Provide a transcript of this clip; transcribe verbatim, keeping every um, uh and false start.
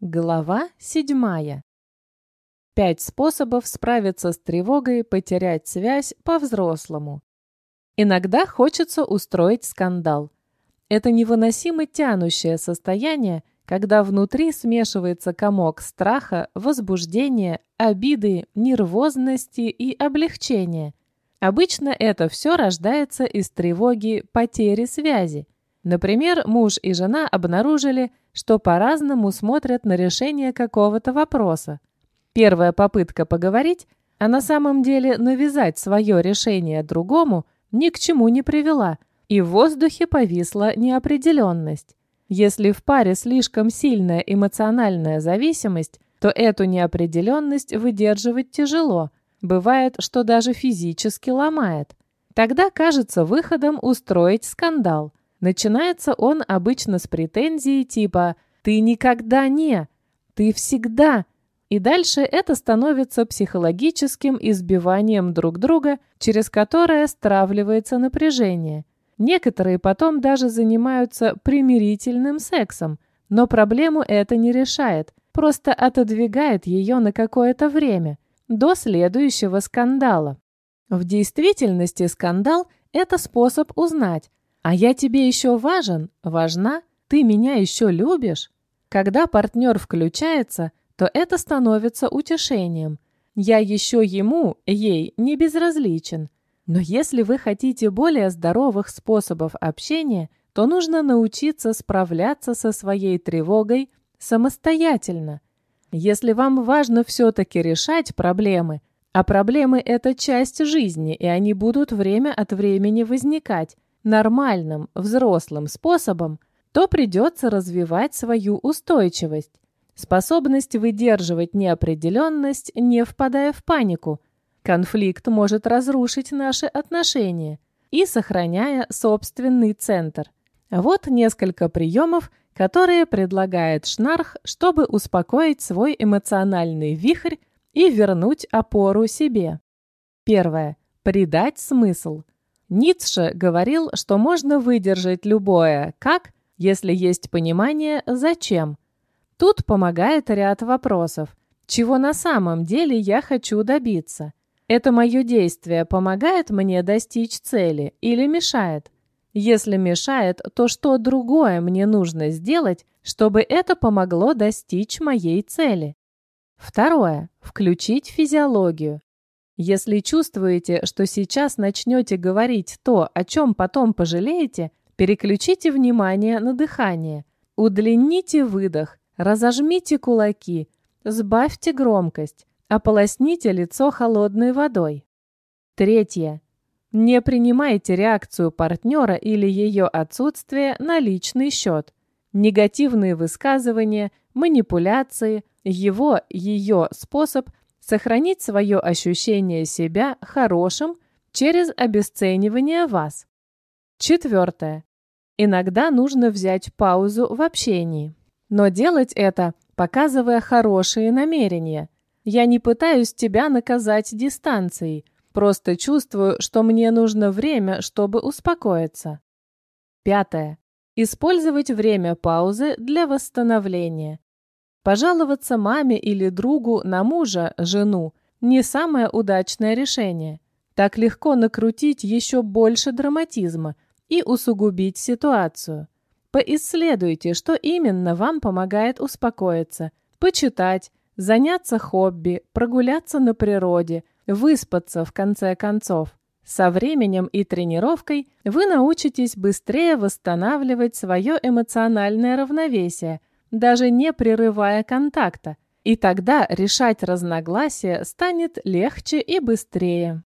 Глава седьмая. Пять способов справиться с тревогой, потерять связь по-взрослому. Иногда хочется устроить скандал. Это невыносимо тянущее состояние, когда внутри смешивается комок страха, возбуждения, обиды, нервозности и облегчения. Обычно это все рождается из тревоги потери связи. Например, муж и жена обнаружили, что по-разному смотрят на решение какого-то вопроса. Первая попытка поговорить, а на самом деле навязать свое решение другому, ни к чему не привела, и в воздухе повисла неопределенность. Если в паре слишком сильная эмоциональная зависимость, то эту неопределенность выдерживать тяжело, бывает, что даже физически ломает. Тогда кажется выходом устроить скандал. Начинается он обычно с претензии типа «ты никогда не», «ты всегда». И дальше это становится психологическим избиванием друг друга, через которое стравливается напряжение. Некоторые потом даже занимаются примирительным сексом, но проблему это не решает, просто отодвигает ее на какое-то время, до следующего скандала. В действительности скандал – это способ узнать, а я тебе еще важен, важна, ты меня еще любишь. Когда партнер включается, то это становится утешением. Я еще ему, ей не безразличен. Но если вы хотите более здоровых способов общения, то нужно научиться справляться со своей тревогой самостоятельно. Если вам важно все-таки решать проблемы, а проблемы – это часть жизни, и они будут время от времени возникать, нормальным, взрослым способом, то придется развивать свою устойчивость, способность выдерживать неопределенность, не впадая в панику. Конфликт может разрушить наши отношения и сохраняя собственный центр. Вот несколько приемов, которые предлагает Шнарх, чтобы успокоить свой эмоциональный вихрь и вернуть опору себе. Первое. Придать смысл. Ницше говорил, что можно выдержать любое «как», если есть понимание «зачем». Тут помогает ряд вопросов. Чего на самом деле я хочу добиться? Это мое действие помогает мне достичь цели или мешает? Если мешает, то что другое мне нужно сделать, чтобы это помогло достичь моей цели? Второе. Включить физиологию. Если чувствуете, что сейчас начнете говорить то, о чем потом пожалеете, переключите внимание на дыхание. Удлините выдох, разожмите кулаки, сбавьте громкость, ополосните лицо холодной водой. Третье. Не принимайте реакцию партнера или ее отсутствие на личный счет. Негативные высказывания, манипуляции, его, ее способ – сохранить свое ощущение себя хорошим через обесценивание вас. Четвертое. Иногда нужно взять паузу в общении. Но делать это, показывая хорошие намерения. Я не пытаюсь тебя наказать дистанцией, просто чувствую, что мне нужно время, чтобы успокоиться. Пятое. Использовать время паузы для восстановления. Пожаловаться маме или другу на мужа, жену – не самое удачное решение. Так легко накрутить еще больше драматизма и усугубить ситуацию. Поисследуйте, что именно вам помогает успокоиться, почитать, заняться хобби, прогуляться на природе, выспаться в конце концов. Со временем и тренировкой вы научитесь быстрее восстанавливать свое эмоциональное равновесие, даже не прерывая контакта, и тогда решать разногласия станет легче и быстрее.